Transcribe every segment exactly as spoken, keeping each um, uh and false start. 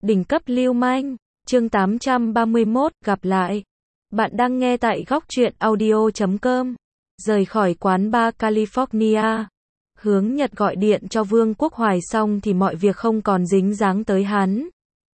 Đỉnh cấp lưu manh, chương tám trăm ba mươi mốt, gặp lại. Bạn đang nghe tại góc truyện audio chấm com. Rời khỏi quán bar California, Hướng Nhật gọi điện cho Vương Quốc Hoài xong thì mọi việc không còn dính dáng tới hắn.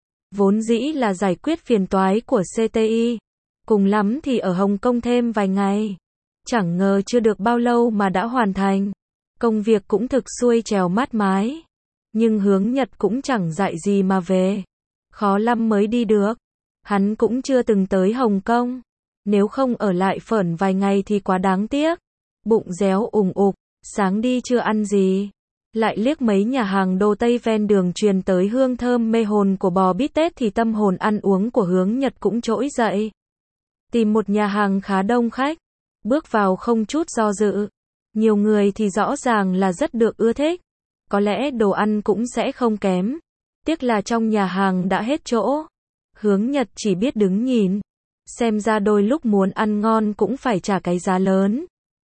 Vốn dĩ là giải quyết phiền toái của xê tê i, cùng lắm thì ở Hồng Kông thêm vài ngày. Chẳng ngờ chưa được bao lâu mà đã hoàn thành. Công việc cũng thực xuôi trèo mát mái. Nhưng Hướng Nhật cũng chẳng dạy gì mà về. Khó lắm mới đi được. Hắn cũng chưa từng tới Hồng Kông. Nếu không ở lại phởn vài ngày thì quá đáng tiếc. Bụng réo ủng ục, sáng đi chưa ăn gì. Lại liếc mấy nhà hàng đồ Tây ven đường truyền tới hương thơm mê hồn của bò bít tết thì tâm hồn ăn uống của Hướng Nhật cũng trỗi dậy. Tìm một nhà hàng khá đông khách. Bước vào không chút do dự. Nhiều người thì rõ ràng là rất được ưa thích. Có lẽ đồ ăn cũng sẽ không kém. Tiếc là trong nhà hàng đã hết chỗ. Hướng Nhật chỉ biết đứng nhìn. Xem ra đôi lúc muốn ăn ngon cũng phải trả cái giá lớn.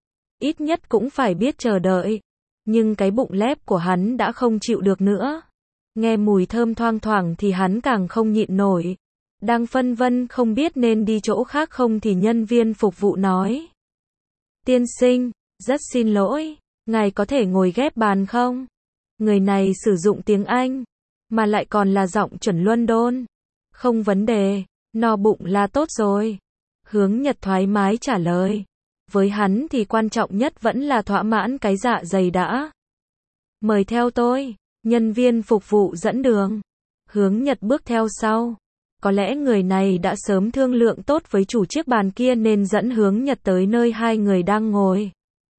Ít nhất cũng phải biết chờ đợi. Nhưng cái bụng lép của hắn đã không chịu được nữa. Nghe mùi thơm thoang thoảng thì hắn càng không nhịn nổi. Đang phân vân không biết nên đi chỗ khác không thì nhân viên phục vụ nói. Tiên sinh, rất xin lỗi, ngài có thể ngồi ghép bàn không? Người này sử dụng tiếng Anh, mà lại còn là giọng chuẩn London. Không vấn đề, no bụng là tốt rồi. Hướng Nhật thoải mái trả lời. Với hắn thì quan trọng nhất vẫn là thỏa mãn cái dạ dày đã. Mời theo tôi, nhân viên phục vụ dẫn đường. Hướng Nhật bước theo sau. Có lẽ người này đã sớm thương lượng tốt với chủ chiếc bàn kia nên dẫn Hướng Nhật tới nơi hai người đang ngồi.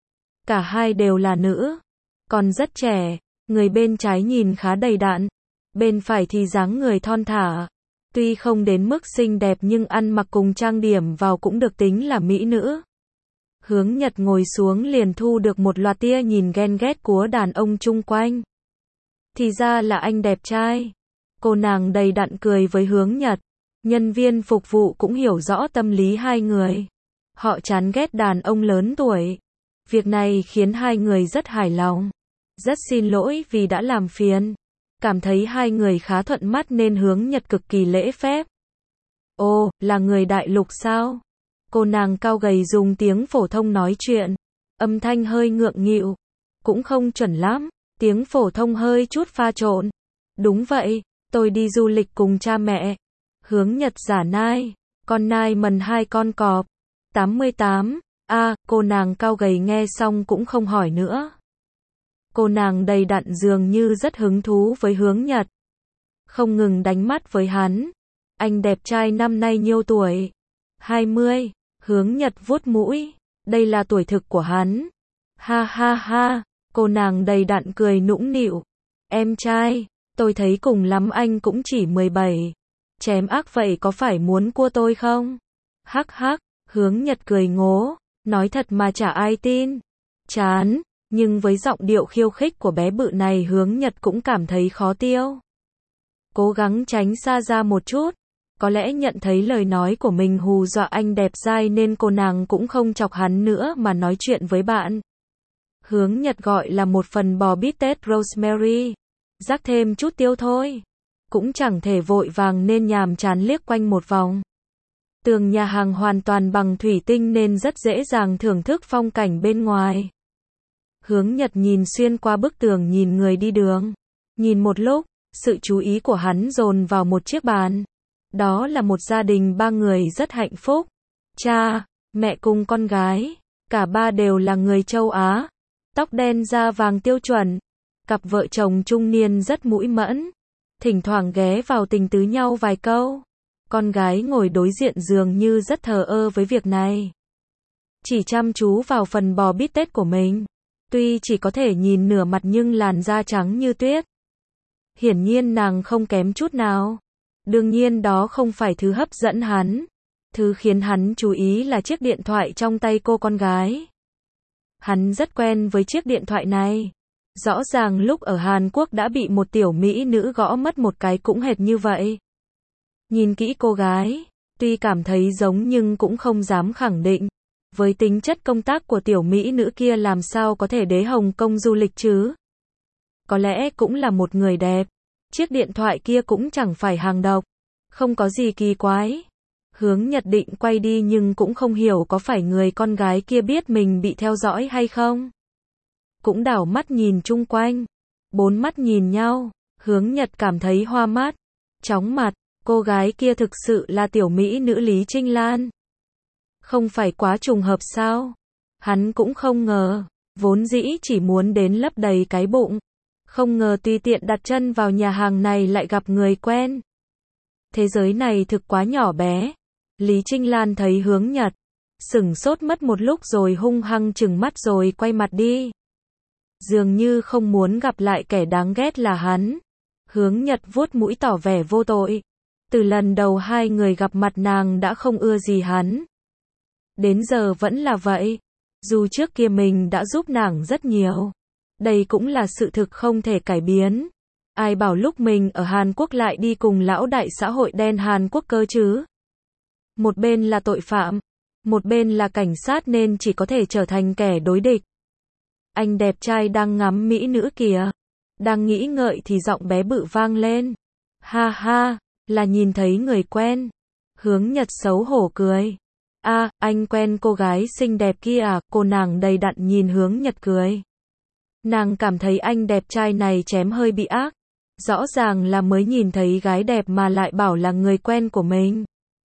Cả hai đều là nữ, còn rất trẻ. Người bên trái nhìn khá đầy đặn, bên phải thì dáng người thon thả. Tuy không đến mức xinh đẹp nhưng ăn mặc cùng trang điểm vào cũng được tính là mỹ nữ. Hướng Nhật ngồi xuống liền thu được một loạt tia nhìn ghen ghét của đàn ông chung quanh. Thì ra là anh đẹp trai. Cô nàng đầy đặn cười với Hướng Nhật. Nhân viên phục vụ cũng hiểu rõ tâm lý hai người. Họ chán ghét đàn ông lớn tuổi. Việc này khiến hai người rất hài lòng. Rất xin lỗi vì đã làm phiền. Cảm thấy hai người khá thuận mắt nên Hướng Nhật cực kỳ lễ phép. Ồ, là người đại lục sao? Cô nàng cao gầy dùng tiếng phổ thông nói chuyện. Âm thanh hơi ngượng nghịu. Cũng không chuẩn lắm. Tiếng phổ thông hơi chút pha trộn. Đúng vậy, tôi đi du lịch cùng cha mẹ. Hướng Nhật giả nai. Con nai mần hai con cọp. tám mươi tám. A, à, cô nàng cao gầy nghe xong cũng không hỏi nữa. Cô nàng đầy đặn dường như rất hứng thú với Hướng Nhật. Không ngừng đánh mắt với hắn. Anh đẹp trai năm nay nhiêu tuổi? hai mươi. Hướng Nhật vuốt mũi. Đây là tuổi thực của hắn. Ha ha ha. Cô nàng đầy đặn cười nũng nịu. Em trai, tôi thấy cùng lắm anh cũng chỉ mười bảy. Chém ác vậy có phải muốn cua tôi không? Hắc hắc. Hướng Nhật cười ngố. Nói thật mà chả ai tin. Chán. Nhưng với giọng điệu khiêu khích của bé bự này Hướng Nhật cũng cảm thấy khó tiêu. Cố gắng tránh xa ra một chút. Có lẽ nhận thấy lời nói của mình hù dọa anh đẹp dai nên cô nàng cũng không chọc hắn nữa mà nói chuyện với bạn. Hướng Nhật gọi là một phần bò bít tết rosemary. Rắc thêm chút tiêu thôi. Cũng chẳng thể vội vàng nên nhàm chán liếc quanh một vòng. Tường nhà hàng hoàn toàn bằng thủy tinh nên rất dễ dàng thưởng thức phong cảnh bên ngoài. Hướng Nhật nhìn xuyên qua bức tường nhìn người đi đường. Nhìn một lúc, sự chú ý của hắn dồn vào một chiếc bàn. Đó là một gia đình ba người rất hạnh phúc. Cha, mẹ cùng con gái. Cả ba đều là người châu Á. Tóc đen da vàng tiêu chuẩn. Cặp vợ chồng trung niên rất mũi mẫn. Thỉnh thoảng ghé vào tình tứ nhau vài câu. Con gái ngồi đối diện dường như rất thờ ơ với việc này. Chỉ chăm chú vào phần bò bít tết của mình. Tuy chỉ có thể nhìn nửa mặt nhưng làn da trắng như tuyết. Hiển nhiên nàng không kém chút nào. Đương nhiên đó không phải thứ hấp dẫn hắn. Thứ khiến hắn chú ý là chiếc điện thoại trong tay cô con gái. Hắn rất quen với chiếc điện thoại này. Rõ ràng lúc ở Hàn Quốc đã bị một tiểu mỹ nữ gõ mất một cái cũng hệt như vậy. Nhìn kỹ cô gái, tuy cảm thấy giống nhưng cũng không dám khẳng định. Với tính chất công tác của tiểu mỹ nữ kia làm sao có thể đến Hồng Kông du lịch chứ? Có lẽ cũng là một người đẹp. Chiếc điện thoại kia cũng chẳng phải hàng độc. Không có gì kỳ quái. Hướng Nhật định quay đi nhưng cũng không hiểu có phải người con gái kia biết mình bị theo dõi hay không. Cũng đảo mắt nhìn chung quanh. Bốn mắt nhìn nhau. Hướng Nhật cảm thấy hoa mắt. Chóng mặt. Cô gái kia thực sự là tiểu mỹ nữ Lý Trinh Lan. Không phải quá trùng hợp sao? Hắn cũng không ngờ. Vốn dĩ chỉ muốn đến lấp đầy cái bụng. Không ngờ tùy tiện đặt chân vào nhà hàng này lại gặp người quen. Thế giới này thực quá nhỏ bé. Lý Trinh Lan thấy Hướng Nhật. Sửng sốt mất một lúc rồi hung hăng trừng mắt rồi quay mặt đi. Dường như không muốn gặp lại kẻ đáng ghét là hắn. Hướng Nhật vuốt mũi tỏ vẻ vô tội. Từ lần đầu hai người gặp mặt nàng đã không ưa gì hắn. Đến giờ vẫn là vậy. Dù trước kia mình đã giúp nàng rất nhiều. Đây cũng là sự thực không thể cải biến. Ai bảo lúc mình ở Hàn Quốc lại đi cùng lão đại xã hội đen Hàn Quốc cơ chứ. Một bên là tội phạm. Một bên là cảnh sát nên chỉ có thể trở thành kẻ đối địch. Anh đẹp trai đang ngắm mỹ nữ kìa. Đang nghĩ ngợi thì giọng bé bự vang lên. Ha ha, là nhìn thấy người quen. Hướng Nhật xấu hổ cười. A, à, anh quen cô gái xinh đẹp kia à? Cô nàng đầy đặn nhìn Hướng Nhật cười. Nàng cảm thấy anh đẹp trai này chém hơi bị ác. Rõ ràng là mới nhìn thấy gái đẹp mà lại bảo là người quen của mình.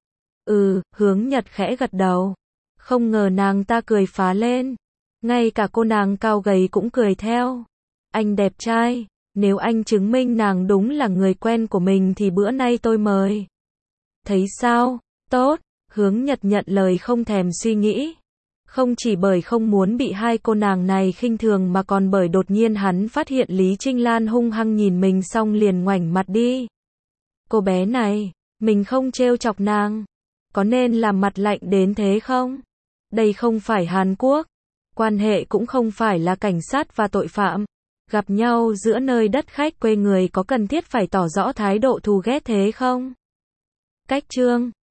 Ừ, Hướng Nhật khẽ gật đầu. Không ngờ nàng ta cười phá lên. Ngay cả cô nàng cao gầy cũng cười theo. Anh đẹp trai, nếu anh chứng minh nàng đúng là người quen của mình thì bữa nay tôi mời. Thấy sao? Tốt. Hướng Nhật nhận lời không thèm suy nghĩ. Không chỉ bởi không muốn bị hai cô nàng này khinh thường mà còn bởi đột nhiên hắn phát hiện Lý Trinh Lan hung hăng nhìn mình xong liền ngoảnh mặt đi. Cô bé này, mình không trêu chọc nàng. Có nên làm mặt lạnh đến thế không? Đây không phải Hàn Quốc. Quan hệ cũng không phải là cảnh sát và tội phạm. Gặp nhau giữa nơi đất khách quê người có cần thiết phải tỏ rõ thái độ thù ghét thế không? Cách chương